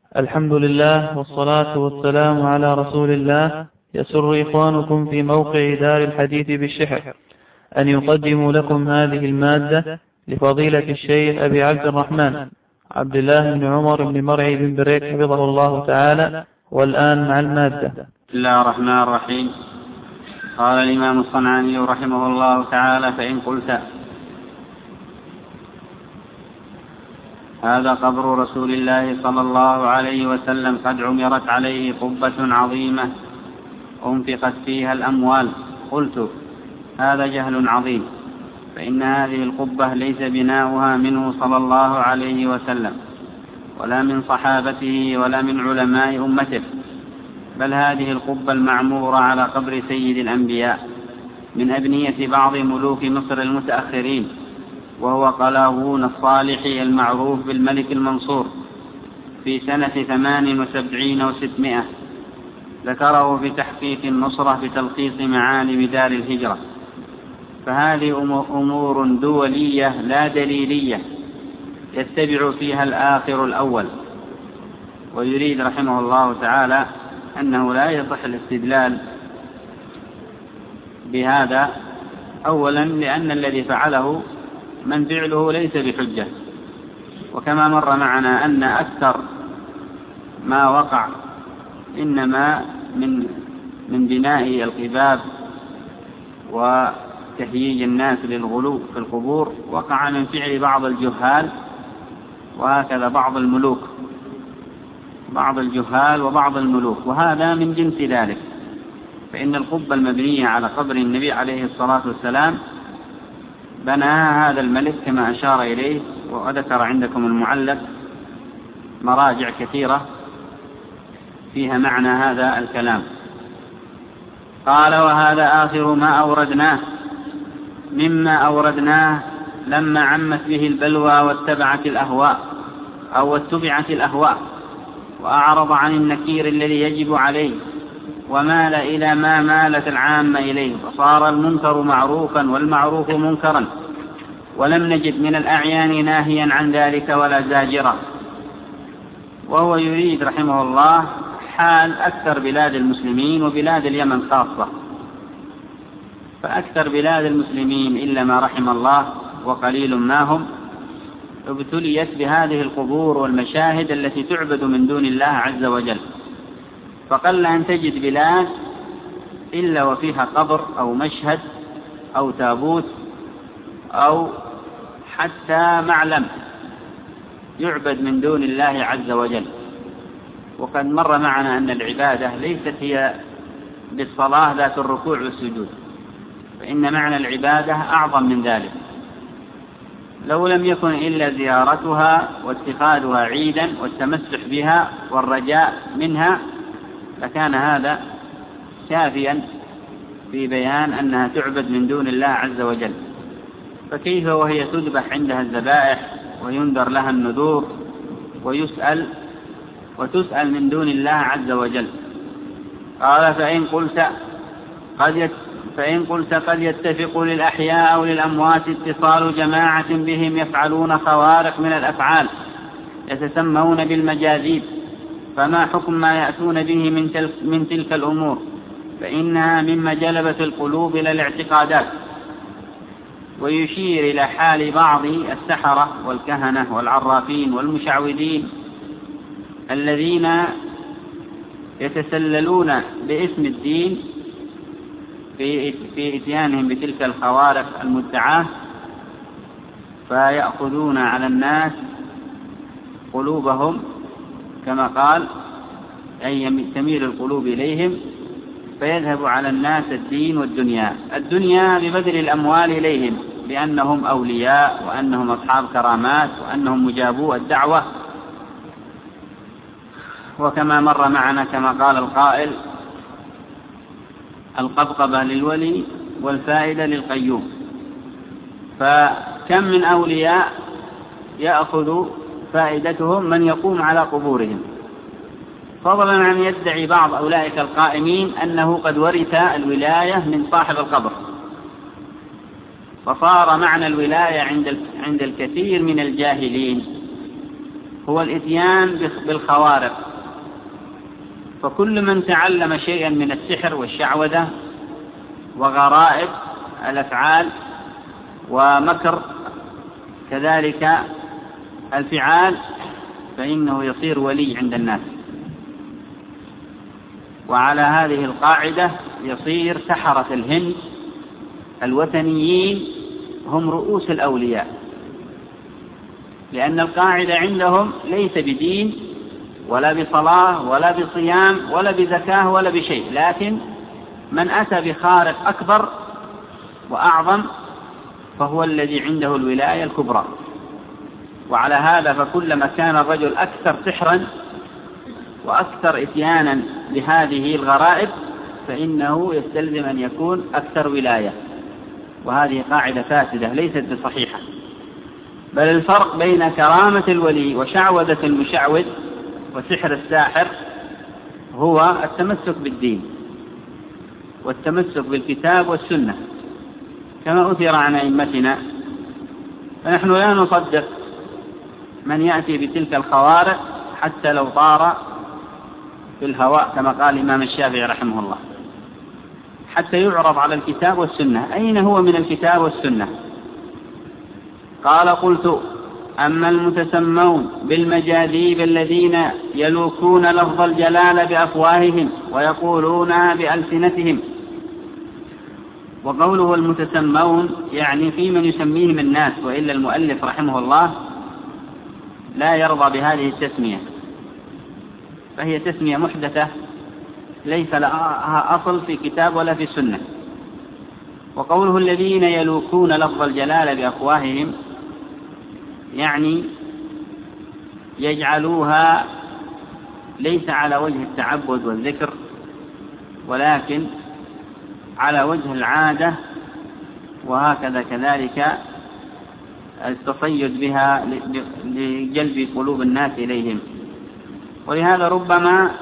الحمد لله والصلاة والسلام على رسول الله. يسر إخوانكم في موقع دار الحديث بالشحر أن يقدموا لكم هذه المادة لفضيلة الشيخ أبي عبد الرحمن عبد الله بن عمر بن مرعي بن بريك حفظه الله تعالى. والآن مع المادة. بسم الله الرحمن الرحيم. قال الإمام الصنعاني رحمه الله تعالى: فإن قلت هذا قبر رسول الله صلى الله عليه وسلم قد عمرت عليه قبة عظيمة أنفقت فيها الأموال، قلت هذا جهل عظيم، فإن هذه القبة ليس بناؤها منه صلى الله عليه وسلم ولا من صحابته ولا من علماء أمته، بل هذه القبة المعمورة على قبر سيد الأنبياء من أبنية بعض ملوك مصر المتأخرين، وهو قلاوون الصالح المعروف بالملك المنصور في سنة 78 و600. ذكره في تحقيق النصرة بتلخيص معالم دار الهجرة. فهذه أمور دولية لا دليلية يتبع فيها الآخر الأول. ويريد رحمه الله تعالى أنه لا يصح الاستدلال بهذا، أولا لأن الذي فعله من فعله ليس بحجة، وكما مر معنا أن أكثر ما وقع إنما من بناء القباب وتهييج الناس للغلو في القبور وقع من فعل بعض الجهال، وهكذا بعض الجهال وبعض الملوك، وهذا من جنس ذلك. فإن القبة المبنية على قبر النبي عليه الصلاة والسلام بناها هذا الملك كما أشار إليه، وذكر عندكم المعلق مراجع كثيرة فيها معنى هذا الكلام. قال: وهذا آخر ما أوردناه مما أوردناه لما عمت به البلوى واتبعت الأهواء وأعرض عن النكير الذي يجب عليه ومال إلى ما مالت العامة إليه، فصار المنكر معروفا والمعروف منكرا، ولم نجد من الأعيان ناهيا عن ذلك ولا زاجرا. وهو يريد رحمه الله حال أكثر بلاد المسلمين وبلاد اليمن خاصة. فأكثر بلاد المسلمين إلا ما رحم الله وقليل ما هم ابتليت بهذه القبور والمشاهد التي تعبد من دون الله عز وجل. فقل أن تجد بلاد إلا وفيها قبر أو مشهد أو تابوت أو حتى معلم يعبد من دون الله عز وجل. وقد مر معنا أن العبادة ليست هي بالصلاة ذات الركوع والسجود، فإن معنى العبادة أعظم من ذلك. لو لم يكن إلا زيارتها واتخاذها عيدا والتمسح بها والرجاء منها لكان هذا كافيا في بيان أنها تعبد من دون الله عز وجل. فكيف وهي تذبح عندها الذبائح وينذر لها النذور وتسأل من دون الله عز وجل؟ قال: فإن قلت قد يتفق للأحياء أو للأموات اتصال جماعة بهم يفعلون خوارق من الأفعال يتسمون بالمجاذيب، فما حكم ما يأتون به من تلك الأمور؟ فإنها مما جلبت القلوب إلى الاعتقادات. ويشير إلى حال بعض السحرة والكهنة والعرافين والمشعوذين الذين يتسللون باسم الدين في إتيانهم بتلك الخوارق المدعاة، فيأخذون على الناس قلوبهم كما قال، أي تميل القلوب إليهم، فيذهب على الناس الدين والدنيا ببذل الأموال إليهم بأنهم أولياء وأنهم أصحاب كرامات وأنهم مجابو الدعوة. وكما مر معنا كما قال القائل: القبقبة للولي والفائدة للقيوم. فكم من أولياء يأخذ فائدتهم من يقوم على قبورهم، فضلا عن يدعي بعض أولئك القائمين أنه قد ورث الولاية من صاحب القبر. فصار معنى الولاية عند الكثير من الجاهلين هو الإتيان بالخوارق. فكل من تعلم شيئا من السحر والشعوذة وغرائب الأفعال ومكر كذلك الفعال فإنه يصير ولي عند الناس. وعلى هذه القاعدة يصير سحرة الهند الوثنيين هم رؤوس الأولياء، لأن القاعدة عندهم ليس بدين ولا بصلاة ولا بصيام ولا بزكاة ولا بشيء، لكن من أتى بخارق أكبر وأعظم فهو الذي عنده الولاية الكبرى. وعلى هذا فكلما كان الرجل أكثر سحرا وأكثر إتيانا بهذه الغرائب فإنه يستلزم أن يكون أكثر ولاية، وهذه قاعدة فاسدة ليست بصحيحة. بل الفرق بين كرامة الولي وشعوذة المشعوذ وسحر الساحر هو التمسك بالدين والتمسك بالكتاب والسنة كما أثر عن أئمتنا. فنحن لا نصدق من يأتي بتلك الخوارق حتى لو طار في الهواء كما قال الإمام الشافعي رحمه الله، حتى يعرض على الكتاب والسنة. أين هو من الكتاب والسنة؟ قال: قلت: أما المتسمون بالمجاذيب الذين يلوكون لفظ الجلال بأفواههم ويقولونها بألسنتهم. وقوله المتسمون يعني في من يسميهم الناس، وإلا المؤلف رحمه الله لا يرضى بهذه التسمية، فهي تسمية محدثة ليس لها أصل في كتاب ولا في سنة. وقوله الذين يلوكون لفظ الجلال بأفواههم يعني يجعلوها ليس على وجه التعبد والذكر، ولكن على وجه العادة، وهكذا كذلك التصيد بها لجلب قلوب الناس إليهم. ولهذا ربما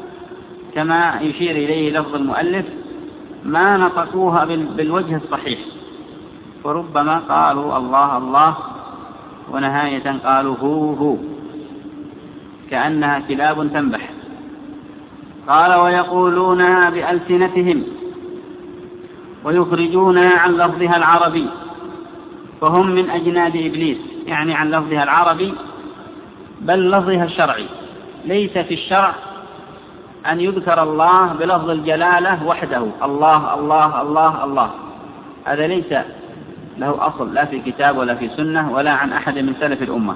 كما يشير إليه لفظ المؤلف ما نطقوها بالوجه الصحيح، وربما قالوا الله الله ونهاية قالوا هو كأنها كلاب تنبح. قال: ويقولونها بألسنتهم ويخرجونها عن لفظها العربي، فهم من أجناد إبليس، يعني عن لفظها العربي بل لفظها الشرعي. ليس في الشرع أن يذكر الله بلفظ الجلالة وحده، الله الله الله الله، هذا ليس له أصل لا في كتاب ولا في سنة ولا عن أحد من سلف الأمة،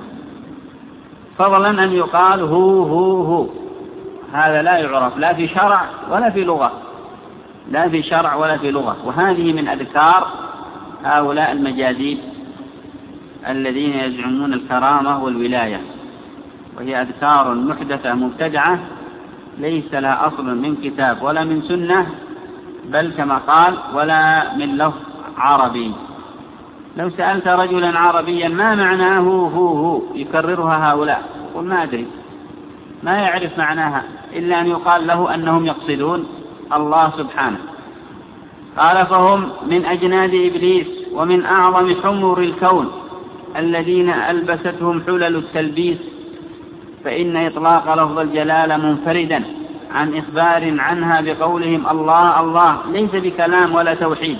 فضلا أن يقال هو هذا لا يعرف لا في شرع ولا في لغة، لا في شرع ولا في لغة. وهذه من أذكار هؤلاء المجاذيب الذين يزعمون الكرامة والولاية، وهي أذكار محدثة مبتدعة ليس لها أصل من كتاب ولا من سنة، بل كما قال ولا من لفظ عربي. لو سألت رجلا عربيا ما معناه هو يكررها هؤلاء، قل ما أدري، ما يعرف معناها إلا أن يقال له أنهم يقصدون الله سبحانه. قال: فهم من أجناد إبليس ومن أعظم حمر الكون الذين ألبستهم حلل التلبيس، فإن إطلاق لفظ الجلالة منفردا عن إخبار عنها بقولهم الله الله ليس بكلام ولا توحيد،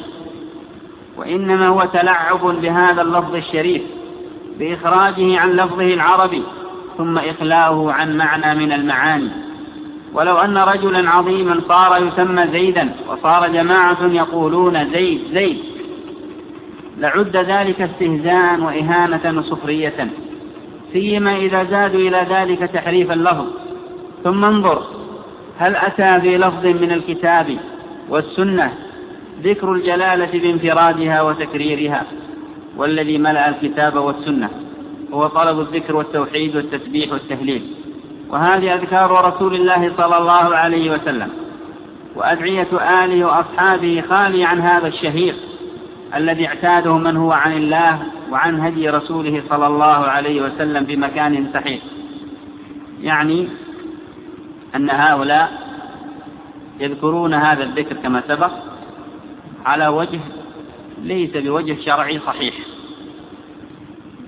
وإنما هو تلعب بهذا اللفظ الشريف بإخراجه عن لفظه العربي ثم إخلاؤه عن معنى من المعاني. ولو أن رجلا عظيما صار يسمى زيدا وصار جماعة يقولون زيد زيد لعد ذلك استهزاء وإهانة وسخرية، سيما إذا زادوا إلى ذلك تحريف اللفظ. ثم انظر هل أتى في لفظ من الكتاب والسنة ذكر الجلالة بانفرادها وتكريرها، والذي ملأ الكتاب والسنة هو طلب الذكر والتوحيد والتسبيح والتهليل، وهذه أذكار رسول الله صلى الله عليه وسلم وأدعية آله وأصحابه خالي عن هذا الشهير الذي اعتاده من هو عن الله وعن هدي رسوله صلى الله عليه وسلم بمكان صحيح. يعني أن هؤلاء يذكرون هذا الذكر كما سبق على وجه ليس بوجه شرعي صحيح،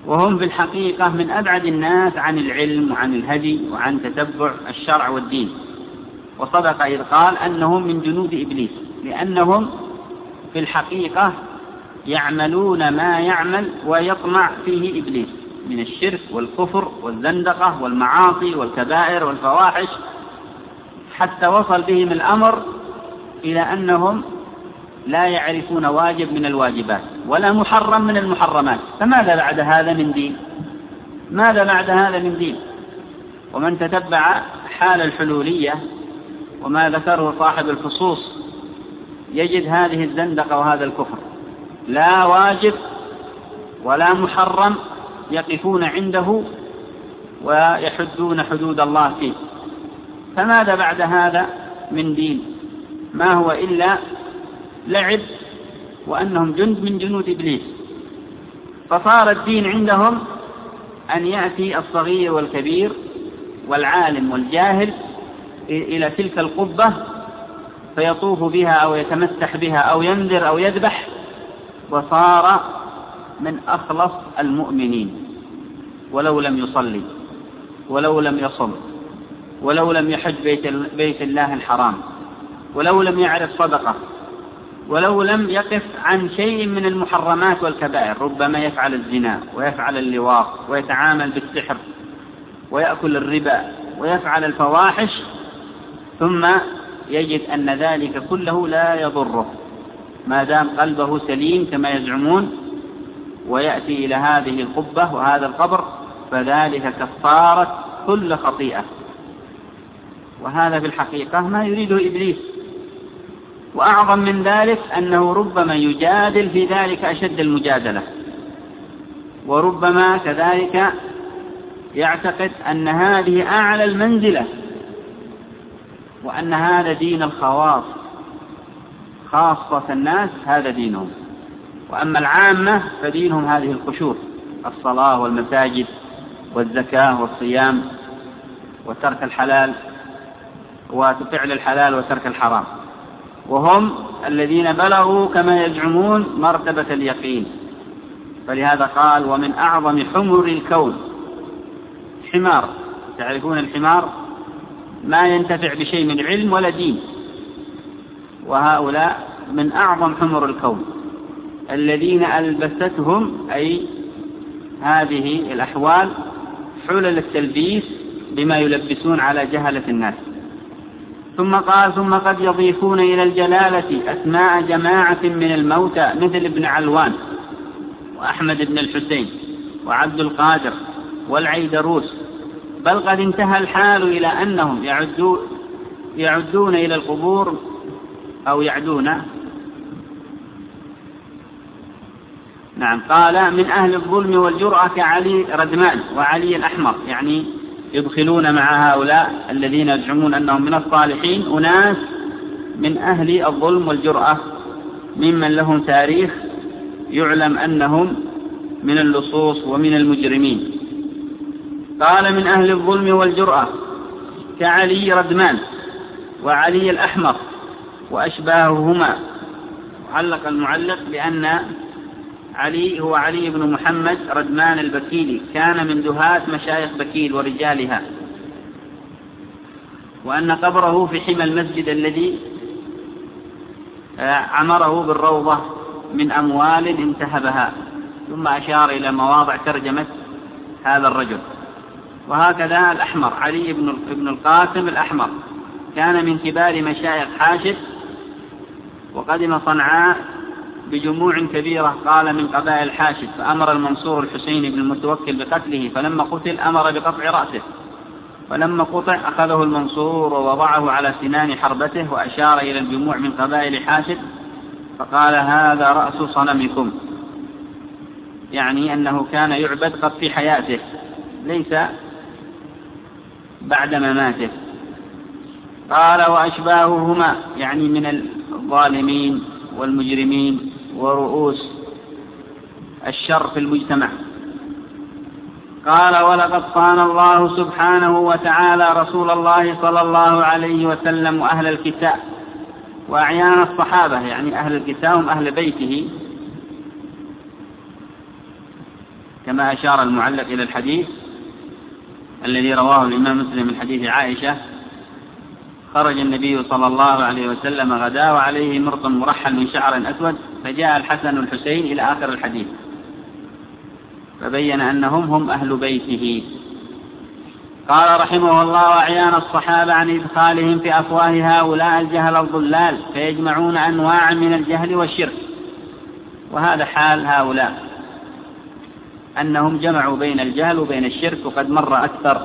وهم في الحقيقة من أبعد الناس عن العلم وعن الهدي وعن تتبع الشرع والدين. وصدق إذ قال أنهم من جنود إبليس، لأنهم في الحقيقة يعملون ما يعمل ويطمع فيه إبليس من الشرك والكفر والزندقة والمعاصي والكبائر والفواحش، حتى وصل بهم الأمر إلى أنهم لا يعرفون واجب من الواجبات ولا محرم من المحرمات. فماذا بعد هذا من دين؟ ماذا بعد هذا من دين؟ ومن تتبع حال الحلولية وما ذكره صاحب الفصوص يجد هذه الزندقة وهذا الكفر، لا واجب ولا محرم يقفون عنده ويحدون حدود الله فيه. فماذا بعد هذا من دين؟ ما هو إلا لعب، وأنهم جند من جنود إبليس. فصار الدين عندهم أن يأتي الصغير والكبير والعالم والجاهل إلى تلك القبة فيطوف بها أو يتمسح بها أو ينذر أو يذبح، وصار من أخلص المؤمنين، ولو لم يصلي ولو لم يصم ولو لم يحج بيت الله الحرام ولو لم يعرف صدقة ولو لم يقف عن شيء من المحرمات والكبائر. ربما يفعل الزنا ويفعل اللواط ويتعامل بالسحر ويأكل الربا ويفعل الفواحش، ثم يجد أن ذلك كله لا يضره ما دام قلبه سليم كما يزعمون، ويأتي إلى هذه القبة وهذا القبر، فذلك كفارة كل خطيئة. وهذا في الحقيقة ما يريده إبليس. وأعظم من ذلك أنه ربما يجادل في ذلك أشد المجادلة، وربما كذلك يعتقد أن هذه أعلى المنزلة، وأن هذا دين الخواص، خاصة الناس هذا دينهم، وأما العامة فدينهم هذه القشور: الصلاة والمساجد والزكاة والصيام وترك الحلال وفعل الحلال وترك الحرام. وهم الذين بلغوا كما يزعمون مرتبة اليقين. فلهذا قال: ومن أعظم حمر الكون حمار. تعرفون الحمار ما ينتفع بشيء من علم ولا دين، وهؤلاء من أعظم حمر الكون الذين ألبستهم أي هذه الأحوال حلل التلبيس بما يلبسون على جهلة الناس. ثم قال: ثم قد يضيفون إلى الجلالة أسماء جماعة من الموتى مثل ابن علوان وأحمد بن الحسين وعبد القادر والعيدروس، بل قد انتهى الحال إلى أنهم يعدون إلى القبور أو يعدون قال: من أهل الظلم والجرأة كعلي ردمان وعلي الأحمر، يعني يدخلون مع هؤلاء الذين يزعمون أنهم من الصالحين أناس من أهل الظلم والجرأة ممن لهم تاريخ يعلم أنهم من اللصوص ومن المجرمين. قال: من أهل الظلم والجرأة كعلي ردمان وعلي الأحمر وأشباههما. علق المعلق بأن علي هو علي بن محمد ردمان البكيلي، كان من دهاة مشايخ بكيل ورجالها، وأن قبره في حمى المسجد الذي عمره بالروضة من أموال انتهبها. ثم أشار إلى مواضع ترجمة هذا الرجل. وهكذا الأحمر علي بن القاسم الأحمر كان من كبار مشايخ حاشد، وقدم صنعاء بجموع كبيرة قال من قبائل حاشد، فأمر المنصور الحسين بن المتوكل بقتله، فلما قتل أمر بقطع رأسه، فلما قطع أخذه المنصور ووضعه على سنان حربته، وأشار إلى الجموع من قبائل حاشد فقال: هذا رأس صنمكم، يعني أنه كان يعبد قد في حياته ليس بعد مماته. قال: وأشباههما، يعني من الظالمين والمجرمين ورؤوس الشر في المجتمع. قال: ولقد صان الله سبحانه وتعالى رسول الله صلى الله عليه وسلم وأهل الكتاب وأعيان الصحابة، يعني أهل الكتاب هم أهل بيته، كما أشار المعلق إلى الحديث الذي رواه الإمام مسلم من حديث عائشة: خرج النبي صلى الله عليه وسلم غدا وعليه مرط مرحل من شعر أسود، فجاء الحسن والحسين إلى آخر الحديث، فبين أنهم هم أهل بيته. قال رحمه الله: وأعيان الصحابة عن إدخالهم في أفواه هؤلاء الجهل الضلال، فيجمعون أنواع من الجهل والشرك. وهذا حال هؤلاء، أنهم جمعوا بين الجهل وبين الشرك، وقد مر أكثر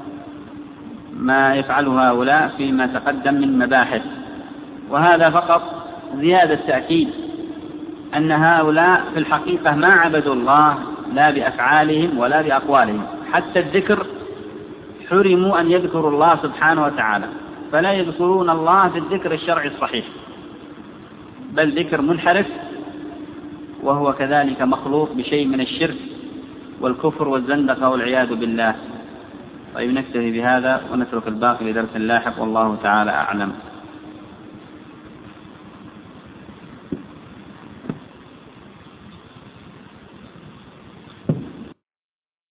ما يفعله هؤلاء فيما تقدم من مباحث، وهذا فقط زيادة تأكيد أن هؤلاء في الحقيقة ما عبدوا الله لا بأفعالهم ولا بأقوالهم، حتى الذكر حرموا أن يذكروا الله سبحانه وتعالى، فلا يذكرون الله في الذكر الشرعي الصحيح، بل ذكر منحرف، وهو كذلك مخلوط بشيء من الشرك والكفر والزندقة والعياذ بالله. طيب، نكتفي بهذا ونترك الباقي لدرس لاحق، والله تعالى أعلم.